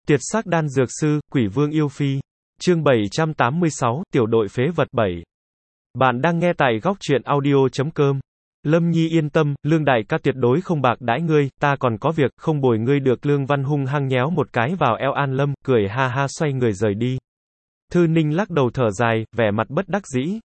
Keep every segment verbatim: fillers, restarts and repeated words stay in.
Tiệt sắc đan dược sư, quỷ vương yêu phi. Chương bảy trăm tám mươi sáu, tiểu đội phế vật bảy. Bạn đang nghe tại góc truyện audio chấm com. Lâm Nhi yên tâm, Lương đại ca tuyệt đối không bạc đãi ngươi, ta còn có việc, không bồi ngươi được. Lương Văn hung hăng nhéo một cái vào eo An Lâm, cười ha ha xoay người rời đi. Thư Ninh lắc đầu thở dài, vẻ mặt bất đắc dĩ.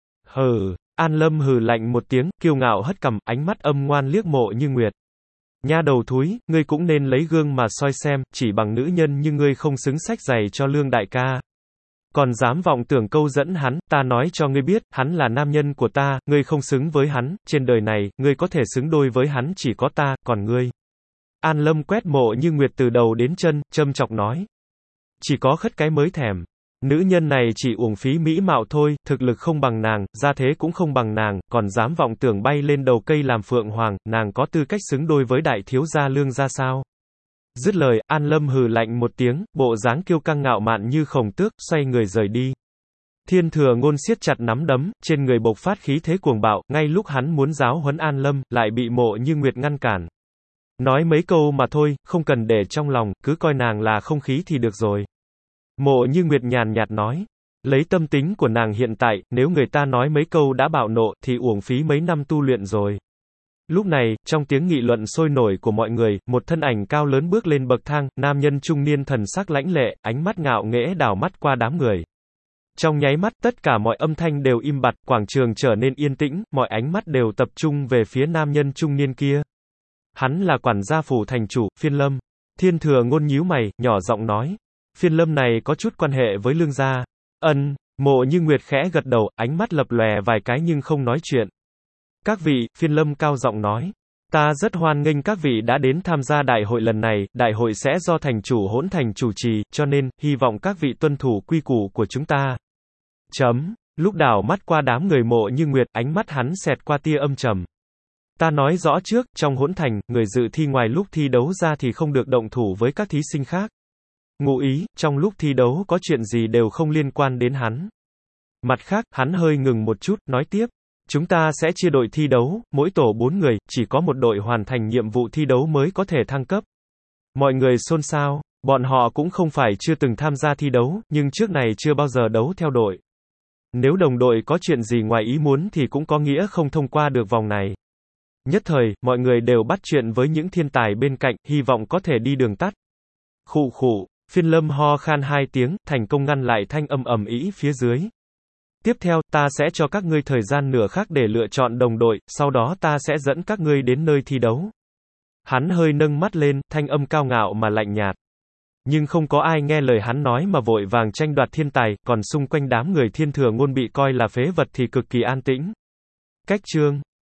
Hừ, An Lâm hừ lạnh một tiếng, kiêu ngạo hất cằm, ánh mắt âm ngoan liếc Mộ Như Nguyệt. Nha đầu thúi, ngươi cũng nên lấy gương mà soi xem, chỉ bằng nữ nhân như ngươi không xứng xách giày cho Lương đại ca. Còn dám vọng tưởng câu dẫn hắn, ta nói cho ngươi biết, hắn là nam nhân của ta, ngươi không xứng với hắn, trên đời này, ngươi có thể xứng đôi với hắn chỉ có ta, còn ngươi. An Lâm quét Mộ Như Nguyệt từ đầu đến chân, châm chọc nói. Chỉ có khất cái mới thèm. Nữ nhân này chỉ uổng phí mỹ mạo thôi, thực lực không bằng nàng, gia thế cũng không bằng nàng, còn dám vọng tưởng bay lên đầu cây làm phượng hoàng, nàng có tư cách xứng đôi với đại thiếu gia Lương gia sao? Dứt lời, An Lâm hừ lạnh một tiếng, bộ dáng kiêu căng ngạo mạn như khổng tước, xoay người rời đi. Thiên Thừa Ngôn siết chặt nắm đấm, trên người bộc phát khí thế cuồng bạo, ngay lúc hắn muốn giáo huấn An Lâm, lại bị Mộ Như Nguyệt ngăn cản. Nói mấy câu mà thôi, không cần để trong lòng, cứ coi nàng là không khí thì được rồi. Mộ Như Nguyệt nhàn nhạt nói, lấy tâm tính của nàng hiện tại, nếu người ta nói mấy câu đã bạo nộ, thì uổng phí mấy năm tu luyện rồi. Lúc này, trong tiếng nghị luận sôi nổi của mọi người, một thân ảnh cao lớn bước lên bậc thang, nam nhân trung niên thần sắc lãnh lệ, ánh mắt ngạo nghễ đảo mắt qua đám người. Trong nháy mắt, tất cả mọi âm thanh đều im bặt, quảng trường trở nên yên tĩnh, mọi ánh mắt đều tập trung về phía nam nhân trung niên kia. Hắn là quản gia phủ thành chủ, Phiên Lâm. Thiên Thừa Ngôn nhíu mày, nhỏ giọng nói. Phiên Lâm này có chút quan hệ với Lương gia. Ân, Mộ Như Nguyệt khẽ gật đầu, ánh mắt lập lòe vài cái nhưng không nói chuyện. Các vị, Phiên Lâm cao giọng nói. Ta rất hoan nghênh các vị đã đến tham gia đại hội lần này, đại hội sẽ do thành chủ Hỗn Thành chủ trì, cho nên, hy vọng các vị tuân thủ quy củ của chúng ta. Chấm, lúc đảo mắt qua đám người Mộ Như Nguyệt, ánh mắt hắn xẹt qua tia âm trầm. Ta nói rõ trước, trong Hỗn Thành, người dự thi ngoài lúc thi đấu ra thì không được động thủ với các thí sinh khác. Ngụ ý, trong lúc thi đấu có chuyện gì đều không liên quan đến hắn. Mặt khác, hắn hơi ngừng một chút, nói tiếp. Chúng ta sẽ chia đội thi đấu, mỗi tổ bốn người, chỉ có một đội hoàn thành nhiệm vụ thi đấu mới có thể thăng cấp. Mọi người xôn xao, bọn họ cũng không phải chưa từng tham gia thi đấu, nhưng trước này chưa bao giờ đấu theo đội. Nếu đồng đội có chuyện gì ngoài ý muốn thì cũng có nghĩa không thông qua được vòng này. Nhất thời, mọi người đều bắt chuyện với những thiên tài bên cạnh, hy vọng có thể đi đường tắt. Khụ khụ. Phiên Lâm ho khan hai tiếng, thành công ngăn lại thanh âm ầm ĩ phía dưới. Tiếp theo, ta sẽ cho các ngươi thời gian nửa khắc để lựa chọn đồng đội, sau đó ta sẽ dẫn các ngươi đến nơi thi đấu. Hắn hơi nâng mắt lên, thanh âm cao ngạo mà lạnh nhạt. Nhưng không có ai nghe lời hắn nói mà vội vàng tranh đoạt thiên tài, còn xung quanh đám người Thiên Thừa Ngôn bị coi là phế vật thì cực kỳ an tĩnh. Cách chương